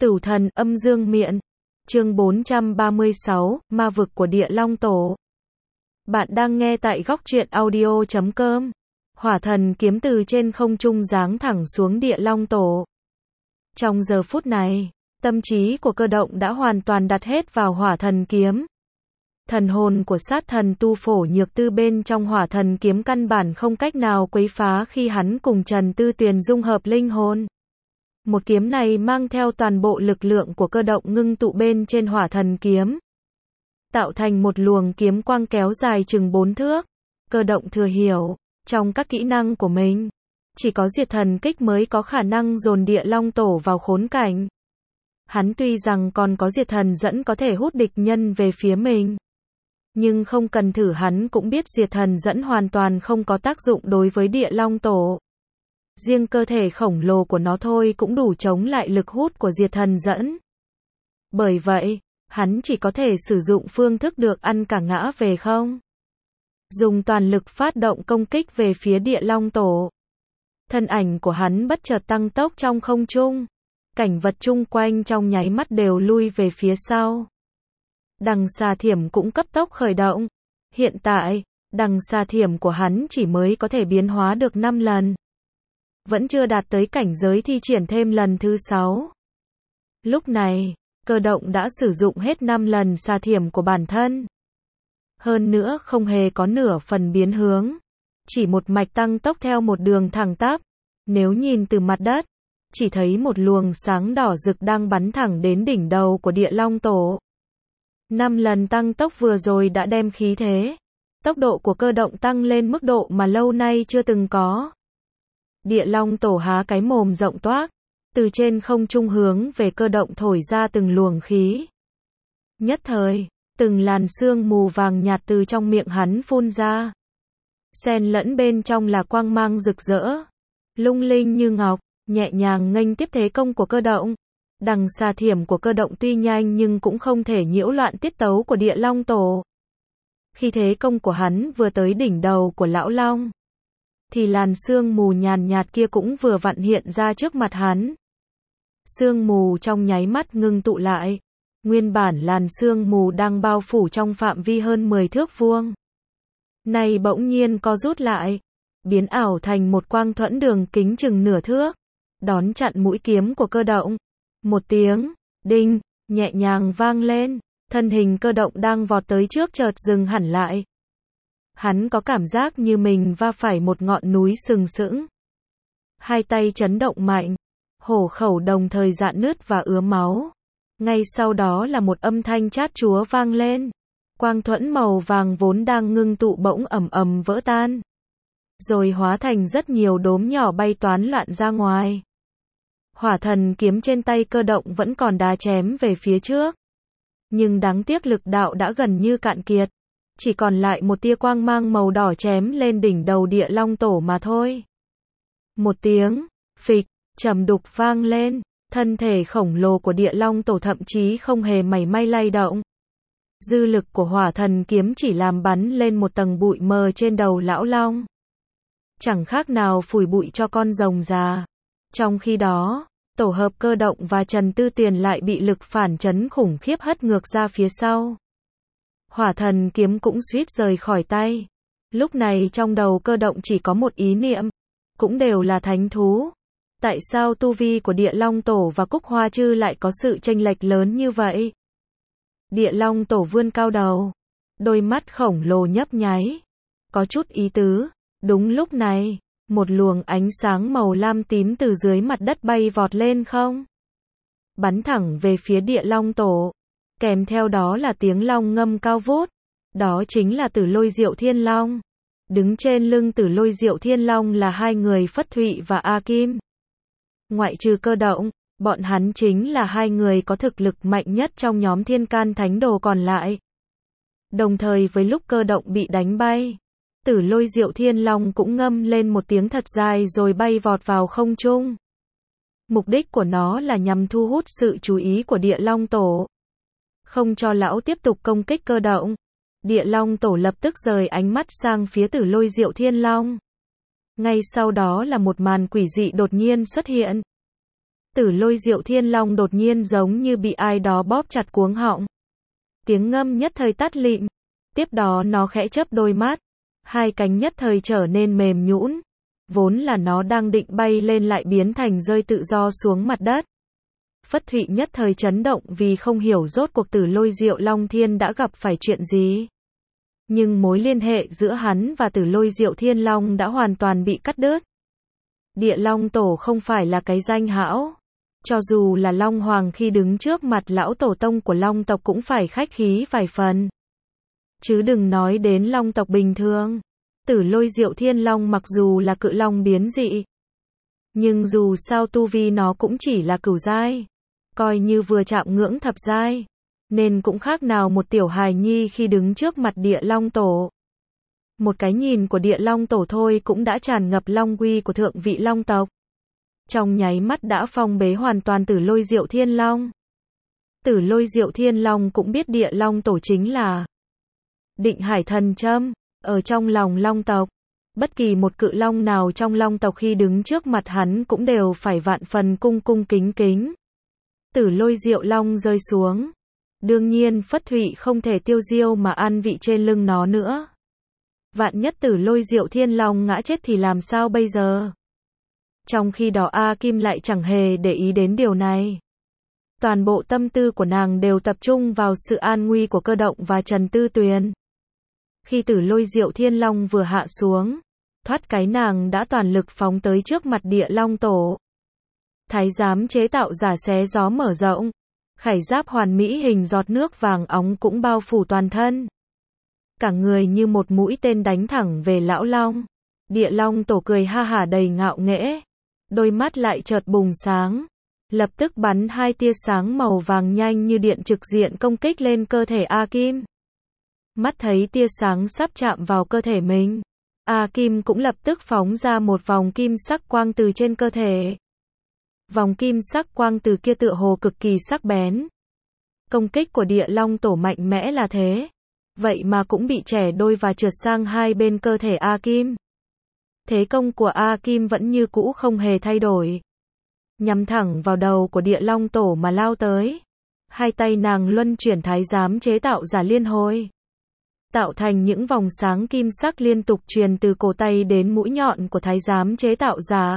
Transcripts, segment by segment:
Tửu thần âm dương miện. Chương 436, Ma vực của Địa Long Tổ. Bạn đang nghe tại góc truyện audio.com. Hỏa thần kiếm từ trên không trung giáng thẳng xuống Địa Long Tổ. Trong giờ phút này, tâm trí của Cơ Động đã hoàn toàn đặt hết vào hỏa thần kiếm. Thần hồn của sát thần Tu Phổ Nhược Tư bên trong hỏa thần kiếm căn bản không cách nào quấy phá khi hắn cùng Trần Tư Tuyền dung hợp linh hồn. Một kiếm này mang theo toàn bộ lực lượng của Cơ Động ngưng tụ bên trên hỏa thần kiếm, tạo thành một luồng kiếm quang kéo dài chừng 4 thước. Cơ Động thừa hiểu, trong các kỹ năng của mình, chỉ có diệt thần kích mới có khả năng dồn Địa Long Tổ vào khốn cảnh. Hắn tuy rằng còn có diệt thần dẫn có thể hút địch nhân về phía mình, nhưng không cần thử hắn cũng biết diệt thần dẫn hoàn toàn không có tác dụng đối với Địa Long Tổ. Riêng cơ thể khổng lồ của nó thôi cũng đủ chống lại lực hút của diệt thần dẫn. Bởi vậy, hắn chỉ có thể sử dụng phương thức được ăn cả ngã về không. Dùng toàn lực phát động công kích về phía Địa Long Tổ. Thân ảnh của hắn bất chợt tăng tốc trong không trung. Cảnh vật chung quanh trong nháy mắt đều lui về phía sau. Đằng xà thiểm cũng cấp tốc khởi động. Hiện tại, đằng xà thiểm của hắn chỉ mới có thể biến hóa được 5 lần. Vẫn chưa đạt tới cảnh giới thi triển thêm lần thứ 6. Lúc này, Cơ Động đã sử dụng hết 5 lần xà thiểm của bản thân. Hơn nữa không hề có nửa phần biến hướng. Chỉ một mạch tăng tốc theo một đường thẳng tắp. Nếu nhìn từ mặt đất, chỉ thấy một luồng sáng đỏ rực đang bắn thẳng đến đỉnh đầu của Địa Long Tổ. 5 lần tăng tốc vừa rồi đã đem khí thế, tốc độ của Cơ Động tăng lên mức độ mà lâu nay chưa từng có. Địa Long Tổ há cái mồm rộng toác, từ trên không trung hướng về Cơ Động thổi ra từng luồng khí. Nhất thời, từng làn sương mù vàng nhạt từ trong miệng hắn phun ra. Xen lẫn bên trong là quang mang rực rỡ, lung linh như ngọc, nhẹ nhàng nghênh tiếp thế công của Cơ Động. Đằng xà thiểm của Cơ Động tuy nhanh nhưng cũng không thể nhiễu loạn tiết tấu của Địa Long Tổ. Khi thế công của hắn vừa tới đỉnh đầu của Lão Long, thì làn sương mù nhàn nhạt kia cũng vừa vặn hiện ra trước mặt hắn. Sương mù trong nháy mắt ngưng tụ lại. Nguyên bản làn sương mù đang bao phủ trong phạm vi hơn 10 thước vuông. Này bỗng nhiên co rút lại, biến ảo thành một quang thuẫn đường kính chừng nửa thước, đón chặn mũi kiếm của Cơ Động. Một tiếng, đinh, nhẹ nhàng vang lên, thân hình Cơ Động đang vọt tới trước chợt dừng hẳn lại. Hắn có cảm giác như mình va phải một ngọn núi sừng sững. Hai tay chấn động mạnh, hổ khẩu đồng thời rạn nứt và ứa máu. Ngay sau đó là một âm thanh chát chúa vang lên. Quang thuẫn màu vàng vốn đang ngưng tụ bỗng ầm ầm vỡ tan, rồi hóa thành rất nhiều đốm nhỏ bay toán loạn ra ngoài. Hỏa thần kiếm trên tay Cơ Động vẫn còn đá chém về phía trước. Nhưng đáng tiếc lực đạo đã gần như cạn kiệt. Chỉ còn lại một tia quang mang màu đỏ chém lên đỉnh đầu Địa Long Tổ mà thôi. Một tiếng, phịch, trầm đục vang lên, thân thể khổng lồ của Địa Long Tổ thậm chí không hề mảy may lay động. Dư lực của hỏa thần kiếm chỉ làm bắn lên một tầng bụi mờ trên đầu Lão Long. Chẳng khác nào phủi bụi cho con rồng già. Trong khi đó, tổ hợp Cơ Động và Trần Tư Tuyền lại bị lực phản chấn khủng khiếp hất ngược ra phía sau. Hỏa thần kiếm cũng suýt rời khỏi tay. Lúc này trong đầu Cơ Động chỉ có một ý niệm, cũng đều là thánh thú. Tại sao tu vi của Địa Long Tổ và Cúc Hoa Trư lại có sự chênh lệch lớn như vậy? Địa Long Tổ vươn cao đầu, đôi mắt khổng lồ nhấp nháy, có chút ý tứ. Đúng lúc này, một luồng ánh sáng màu lam tím từ dưới mặt đất bay vọt lên không, bắn thẳng về phía Địa Long Tổ. Kèm theo đó là tiếng long ngâm cao vút. Đó chính là Tử Lôi Diệu Thiên Long. Đứng trên lưng Tử Lôi Diệu Thiên Long là hai người Phất Thụy và A Kim. Ngoại trừ Cơ Động, bọn hắn chính là hai người có thực lực mạnh nhất trong nhóm Thiên Can Thánh Đồ còn lại. Đồng thời với lúc Cơ Động bị đánh bay, Tử Lôi Diệu Thiên Long cũng ngâm lên một tiếng thật dài rồi bay vọt vào không trung. Mục đích của nó là nhằm thu hút sự chú ý của Địa Long Tổ, không cho lão tiếp tục công kích Cơ Động. Địa Long Tổ lập tức rời ánh mắt sang phía Tử Lôi Diệu Thiên Long. Ngay sau đó là một màn quỷ dị đột nhiên xuất hiện. Tử Lôi Diệu Thiên Long đột nhiên giống như bị ai đó bóp chặt cuống họng. Tiếng ngâm nhất thời tắt lịm. Tiếp đó nó khẽ chớp đôi mắt. Hai cánh nhất thời trở nên mềm nhũn. Vốn là nó đang định bay lên lại biến thành rơi tự do xuống mặt đất. Phất Thụy nhất thời chấn động vì không hiểu rốt cuộc Tử Lôi Diệu Long Thiên đã gặp phải chuyện gì. Nhưng mối liên hệ giữa hắn và Tử Lôi Diệu Thiên Long đã hoàn toàn bị cắt đứt. Địa Long Tổ không phải là cái danh hão. Cho dù là Long Hoàng khi đứng trước mặt lão tổ tông của Long tộc cũng phải khách khí vài phần. Chứ đừng nói đến Long tộc bình thường. Tử Lôi Diệu Thiên Long mặc dù là cự long biến dị, nhưng dù sao tu vi nó cũng chỉ là cửu giai. Coi như vừa chạm ngưỡng thập giai. Nên cũng khác nào một tiểu hài nhi khi đứng trước mặt Địa Long Tổ. Một cái nhìn của Địa Long Tổ thôi cũng đã tràn ngập long uy của thượng vị long tộc. Trong nháy mắt đã phong bế hoàn toàn Tử Lôi Diệu Thiên Long. Tử Lôi Diệu Thiên Long cũng biết Địa Long Tổ chính là Định Hải Thần Châm, ở trong lòng long tộc. Bất kỳ một cự long nào trong long tộc khi đứng trước mặt hắn cũng đều phải vạn phần cung cung kính kính. Tử Lôi Diệu Long rơi xuống. Đương nhiên Phất Thụy không thể tiêu diêu mà ăn vị trên lưng nó nữa. Vạn nhất Tử Lôi Diệu Thiên Long ngã chết thì làm sao bây giờ? Trong khi đó A Kim lại chẳng hề để ý đến điều này. Toàn bộ tâm tư của nàng đều tập trung vào sự an nguy của Cơ Động và Trần Tư Tuyền. Khi Tử Lôi Diệu Thiên Long vừa hạ xuống, thoát cái nàng đã toàn lực phóng tới trước mặt Địa Long Tổ. Thái giám chế tạo giả xé gió mở rộng. Khải giáp hoàn mỹ hình giọt nước vàng óng cũng bao phủ toàn thân. Cả người như một mũi tên đánh thẳng về lão long. Địa Long Tổ cười ha hả đầy ngạo nghễ. Đôi mắt lại chợt bùng sáng. Lập tức bắn hai tia sáng màu vàng nhanh như điện trực diện công kích lên cơ thể A Kim. Mắt thấy tia sáng sắp chạm vào cơ thể mình. A Kim cũng lập tức phóng ra một vòng kim sắc quang từ trên cơ thể. Vòng kim sắc quang từ kia tựa hồ cực kỳ sắc bén. Công kích của Địa Long Tổ mạnh mẽ là thế. Vậy mà cũng bị chẻ đôi và trượt sang hai bên cơ thể A Kim. Thế công của A Kim vẫn như cũ không hề thay đổi. Nhắm thẳng vào đầu của Địa Long Tổ mà lao tới. Hai tay nàng luân chuyển thái giám chế tạo giả liên hồi. Tạo thành những vòng sáng kim sắc liên tục truyền từ cổ tay đến mũi nhọn của thái giám chế tạo giả.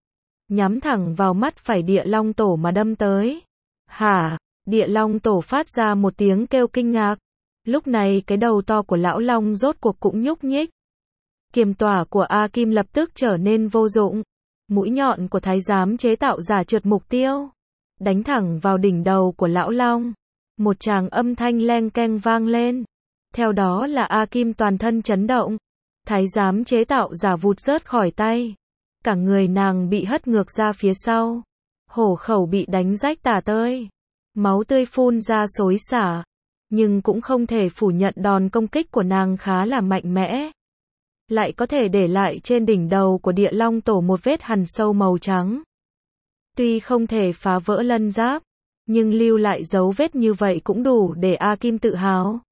Nhắm thẳng vào mắt phải Địa Long Tổ mà đâm tới. Hả? Địa Long Tổ phát ra một tiếng kêu kinh ngạc. Lúc này cái đầu to của lão long rốt cuộc cũng nhúc nhích. Kiềm tỏa của A Kim lập tức trở nên vô dụng. Mũi nhọn của thái giám chế tạo giả trượt mục tiêu. Đánh thẳng vào đỉnh đầu của lão long. Một tràng âm thanh leng keng vang lên. Theo đó là A Kim toàn thân chấn động. Thái giám chế tạo giả vụt rớt khỏi tay. Cả người nàng bị hất ngược ra phía sau. Hổ khẩu bị đánh rách tả tơi. Máu tươi phun ra xối xả. Nhưng cũng không thể phủ nhận đòn công kích của nàng khá là mạnh mẽ. Lại có thể để lại trên đỉnh đầu của Địa Long Tổ một vết hằn sâu màu trắng. Tuy không thể phá vỡ lân giáp, nhưng lưu lại dấu vết như vậy cũng đủ để A Kim tự hào.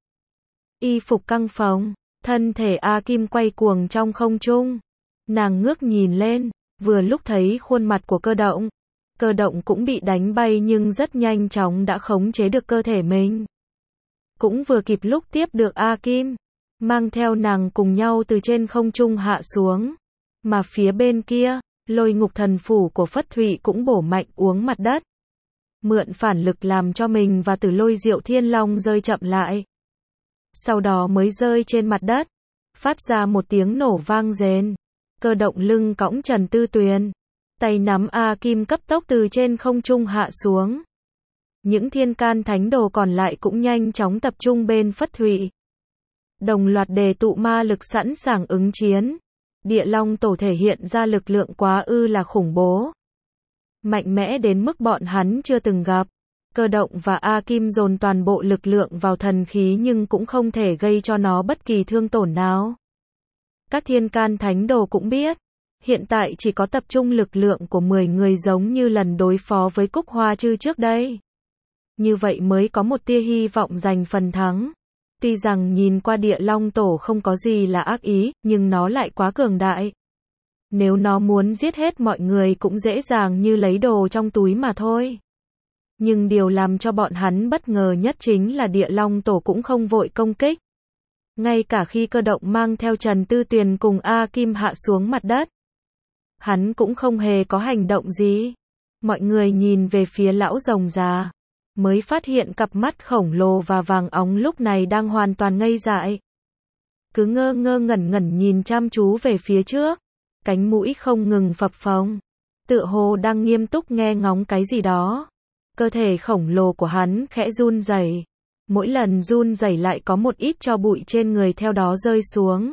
Y phục căng phồng, thân thể A Kim quay cuồng trong không trung. Nàng ngước nhìn lên, vừa lúc thấy khuôn mặt của Cơ Động. Cơ Động cũng bị đánh bay nhưng rất nhanh chóng đã khống chế được cơ thể mình. Cũng vừa kịp lúc tiếp được A Kim, mang theo nàng cùng nhau từ trên không trung hạ xuống. Mà phía bên kia, Lôi Ngục Thần Phủ của Phất Thụy cũng bổ mạnh uống mặt đất. Mượn phản lực làm cho mình và Tử Lôi Diệu Thiên Long rơi chậm lại. Sau đó mới rơi trên mặt đất, phát ra một tiếng nổ vang rền. Cơ Động lưng cõng Trần Tư Tuyền, tay nắm A Kim cấp tốc từ trên không trung hạ xuống. Những thiên can thánh đồ còn lại cũng nhanh chóng tập trung bên Phất Thụy. Đồng loạt đề tụ ma lực sẵn sàng ứng chiến. Địa Long Tổ thể hiện ra lực lượng quá ư là khủng bố. Mạnh mẽ đến mức bọn hắn chưa từng gặp. Cơ Động và A Kim dồn toàn bộ lực lượng vào thần khí nhưng cũng không thể gây cho nó bất kỳ thương tổn nào. Các thiên can thánh đồ cũng biết, hiện tại chỉ có tập trung lực lượng của 10 người giống như lần đối phó với Cúc Hoa Trư trước đây. Như vậy mới có một tia hy vọng giành phần thắng. Tuy rằng nhìn qua Địa Long Tổ không có gì là ác ý, nhưng nó lại quá cường đại. Nếu nó muốn giết hết mọi người cũng dễ dàng như lấy đồ trong túi mà thôi. Nhưng điều làm cho bọn hắn bất ngờ nhất chính là Địa Long Tổ cũng không vội công kích. Ngay cả khi Cơ Động mang theo Trần Tư Tuyền cùng A Kim hạ xuống mặt đất, hắn cũng không hề có hành động gì. Mọi người nhìn về phía lão rồng già, mới phát hiện cặp mắt khổng lồ và vàng óng lúc này đang hoàn toàn ngây dại. Cứ ngơ ngơ ngẩn ngẩn nhìn chăm chú về phía trước, cánh mũi không ngừng phập phồng, tựa hồ đang nghiêm túc nghe ngóng cái gì đó. Cơ thể khổng lồ của hắn khẽ run rẩy, mỗi lần run rẩy lại có một ít tro bụi trên người theo đó rơi xuống.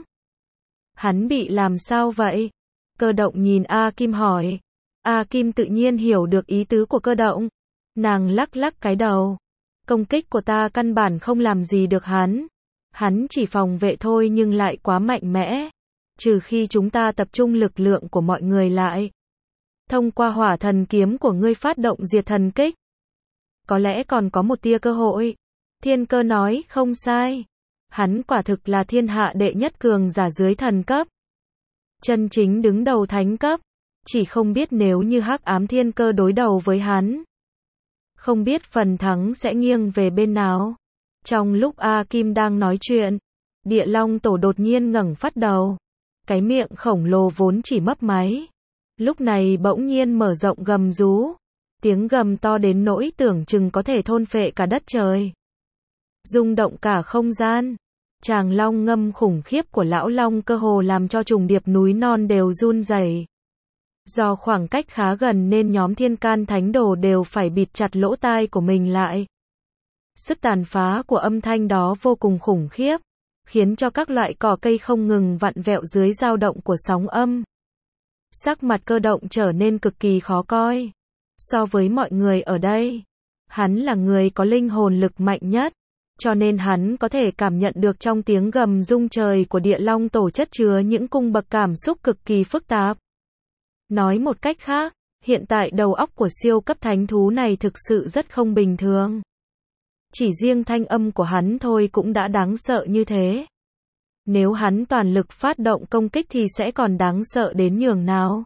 Hắn bị làm sao vậy? Cơ Động nhìn A Kim hỏi. A Kim tự nhiên hiểu được ý tứ của Cơ Động. Nàng lắc lắc cái đầu. Công kích của ta căn bản không làm gì được hắn. Hắn chỉ phòng vệ thôi nhưng lại quá mạnh mẽ. Trừ khi chúng ta tập trung lực lượng của mọi người lại. Thông qua hỏa thần kiếm của ngươi phát động diệt thần kích. Có lẽ còn có một tia cơ hội. Thiên Cơ nói không sai. Hắn quả thực là thiên hạ đệ nhất cường giả dưới thần cấp. Chân chính đứng đầu thánh cấp. Chỉ không biết nếu như Hắc Ám Thiên Cơ đối đầu với hắn, không biết phần thắng sẽ nghiêng về bên nào. Trong lúc A Kim đang nói chuyện, Địa Long Tổ đột nhiên ngẩng phát đầu. Cái miệng khổng lồ vốn chỉ mấp máy, lúc này bỗng nhiên mở rộng gầm rú. Tiếng gầm to đến nỗi tưởng chừng có thể thôn phệ cả đất trời, rung động cả không gian. Tràng long ngâm khủng khiếp của lão long cơ hồ làm cho trùng điệp núi non đều run rẩy. Do khoảng cách khá gần nên nhóm Thiên Can Thánh Đồ đều phải bịt chặt lỗ tai của mình lại. Sức tàn phá của âm thanh đó vô cùng khủng khiếp, khiến cho các loại cỏ cây không ngừng vặn vẹo dưới dao động của sóng âm. Sắc mặt Cơ Động trở nên cực kỳ khó coi. So với mọi người ở đây, hắn là người có linh hồn lực mạnh nhất, cho nên hắn có thể cảm nhận được trong tiếng gầm rung trời của Địa Long Tổ chất chứa những cung bậc cảm xúc cực kỳ phức tạp. Nói một cách khác, hiện tại đầu óc của siêu cấp thánh thú này thực sự rất không bình thường. Chỉ riêng thanh âm của hắn thôi cũng đã đáng sợ như thế. Nếu hắn toàn lực phát động công kích thì sẽ còn đáng sợ đến nhường nào.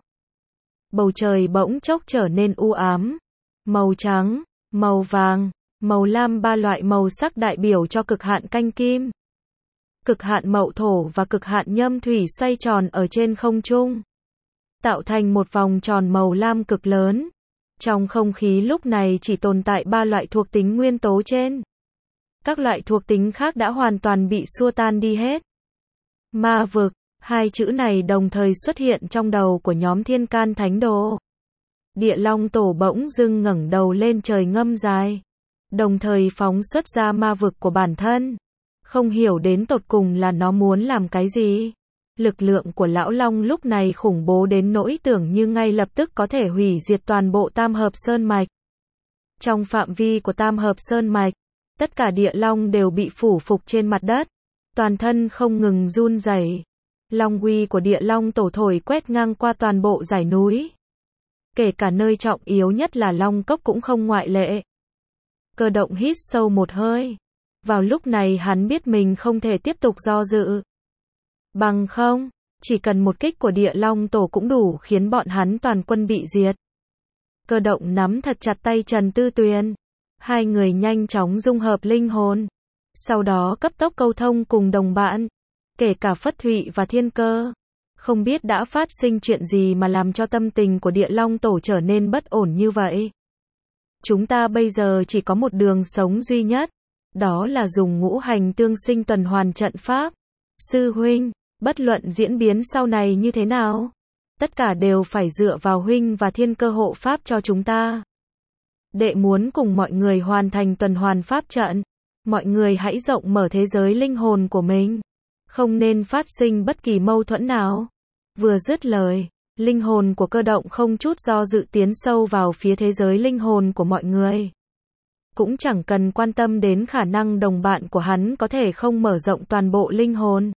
Bầu trời bỗng chốc trở nên u ám. Màu trắng, màu vàng, màu lam, ba loại màu sắc đại biểu cho cực hạn canh kim, cực hạn mậu thổ và cực hạn nhâm thủy xoay tròn ở trên không trung, tạo thành một vòng tròn màu lam cực lớn. Trong không khí lúc này chỉ tồn tại ba loại thuộc tính nguyên tố trên. Các loại thuộc tính khác đã hoàn toàn bị xua tan đi hết. Ma vực, hai chữ này đồng thời xuất hiện trong đầu của nhóm Thiên Can Thánh Đồ. Địa Long Tổ bỗng dưng ngẩng đầu lên trời ngâm dài, đồng thời phóng xuất ra ma vực của bản thân. Không hiểu đến tột cùng là nó muốn làm cái gì. Lực lượng của lão long lúc này khủng bố đến nỗi tưởng như ngay lập tức có thể hủy diệt toàn bộ Tam Hợp Sơn Mạch. Trong phạm vi của Tam Hợp Sơn Mạch, tất cả địa long đều bị phủ phục trên mặt đất, toàn thân không ngừng run rẩy. Long uy của Địa Long Tổ thổi quét ngang qua toàn bộ dãy núi. Kể cả nơi trọng yếu nhất là Long Cốc cũng không ngoại lệ. Cơ Động hít sâu một hơi. Vào lúc này hắn biết mình không thể tiếp tục do dự. Bằng không, chỉ cần một kích của Địa Long Tổ cũng đủ khiến bọn hắn toàn quân bị diệt. Cơ Động nắm thật chặt tay Trần Tư Tuyền. Hai người nhanh chóng dung hợp linh hồn. Sau đó cấp tốc câu thông cùng đồng bạn, kể cả Phất Thụy và Thiên Cơ. Không biết đã phát sinh chuyện gì mà làm cho tâm tình của Địa Long Tổ trở nên bất ổn như vậy. Chúng ta bây giờ chỉ có một đường sống duy nhất, đó là dùng ngũ hành tương sinh tuần hoàn trận pháp. Sư huynh, bất luận diễn biến sau này như thế nào, tất cả đều phải dựa vào huynh và Thiên Cơ hộ pháp cho chúng ta. Đệ muốn cùng mọi người hoàn thành tuần hoàn pháp trận. Mọi người hãy rộng mở thế giới linh hồn của mình, không nên phát sinh bất kỳ mâu thuẫn nào. Vừa dứt lời, linh hồn của Cơ Động không chút do dự tiến sâu vào phía thế giới linh hồn của mọi người. Cũng chẳng cần quan tâm đến khả năng đồng bạn của hắn có thể không mở rộng toàn bộ linh hồn,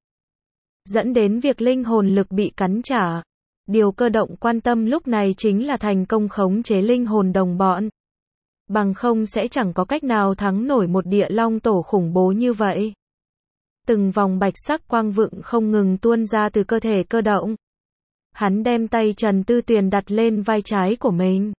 dẫn đến việc linh hồn lực bị cắn trả. Điều Cơ Động quan tâm lúc này chính là thành công khống chế linh hồn đồng bọn. Bằng không sẽ chẳng có cách nào thắng nổi một Địa Long Tổ khủng bố như vậy. Từng vòng bạch sắc quang vựng không ngừng tuôn ra từ cơ thể Cơ Động. Hắn đem tay Trần Tư Tuyền đặt lên vai trái của mình.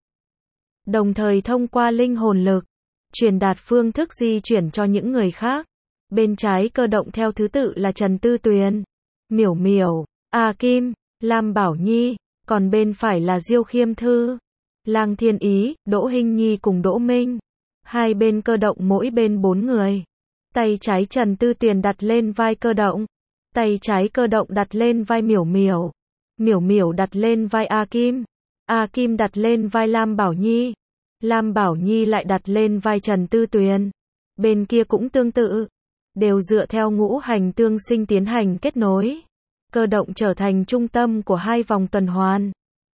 Đồng thời thông qua linh hồn lực, truyền đạt phương thức di chuyển cho những người khác. Bên trái cơ động theo thứ tự là Trần Tư Tuyền, Miểu Miểu, A Kim, Lam Bảo Nhi, còn bên phải là Diêu Khiêm Thư, Lang Thiên Ý, Đỗ Hinh Nhi cùng Đỗ Minh. Hai bên cơ động mỗi bên 4 người. Tay trái Trần Tư Tuyền đặt lên vai cơ động. Tay trái cơ động đặt lên vai Miểu Miểu. Miểu Miểu đặt lên vai A Kim. A Kim đặt lên vai Lam Bảo Nhi. Lam Bảo Nhi lại đặt lên vai Trần Tư Tuyền. Bên kia cũng tương tự. Đều dựa theo ngũ hành tương sinh tiến hành kết nối. Cơ động trở thành trung tâm của hai vòng tuần hoàn.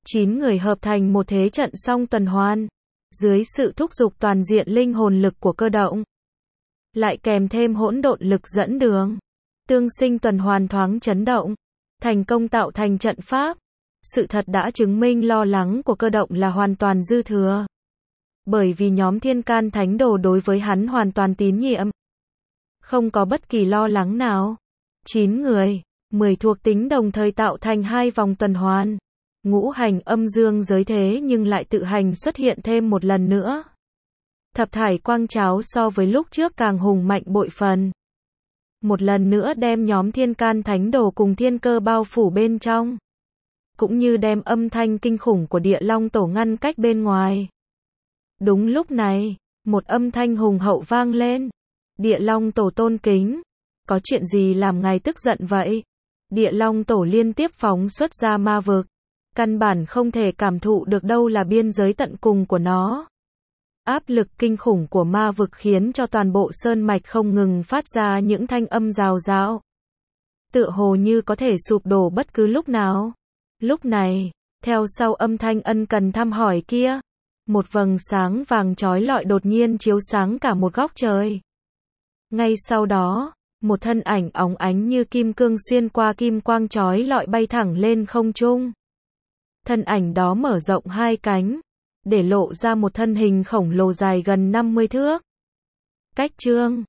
9 người hợp thành một thế trận song tuần hoàn. Dưới sự thúc giục toàn diện linh hồn lực của cơ động, lại kèm thêm hỗn độn lực dẫn đường, tương sinh tuần hoàn thoáng chấn động, thành công tạo thành trận pháp. Sự thật đã chứng minh lo lắng của cơ động là hoàn toàn dư thừa. Bởi vì nhóm Thiên Can Thánh Đồ đối với hắn hoàn toàn tín nhiệm. Không có bất kỳ lo lắng nào. 9 người, 10 thuộc tính đồng thời tạo thành hai vòng tuần hoàn. Ngũ hành âm dương giới thế nhưng lại tự hành xuất hiện thêm một lần nữa. Thập thải quang cháo so với lúc trước càng hùng mạnh bội phần. Một lần nữa đem nhóm Thiên Can Thánh Đồ cùng thiên cơ bao phủ bên trong. Cũng như đem âm thanh kinh khủng của Địa Long Tổ ngăn cách bên ngoài. Đúng lúc này, một âm thanh hùng hậu vang lên. Địa Long Tổ tôn kính. Có chuyện gì làm ngài tức giận vậy? Địa Long Tổ liên tiếp phóng xuất ra ma vực. Căn bản không thể cảm thụ được đâu là biên giới tận cùng của nó. Áp lực kinh khủng của ma vực khiến cho toàn bộ sơn mạch không ngừng phát ra những thanh âm rào rào. Tựa hồ như có thể sụp đổ bất cứ lúc nào. Lúc này, theo sau âm thanh ân cần thăm hỏi kia, một vầng sáng vàng chói lọi đột nhiên chiếu sáng cả một góc trời. Ngay sau đó, một thân ảnh óng ánh như kim cương xuyên qua kim quang chói lọi bay thẳng lên không trung. Thân ảnh đó mở rộng hai cánh, để lộ ra một thân hình khổng lồ dài gần 50 thước. Cách chương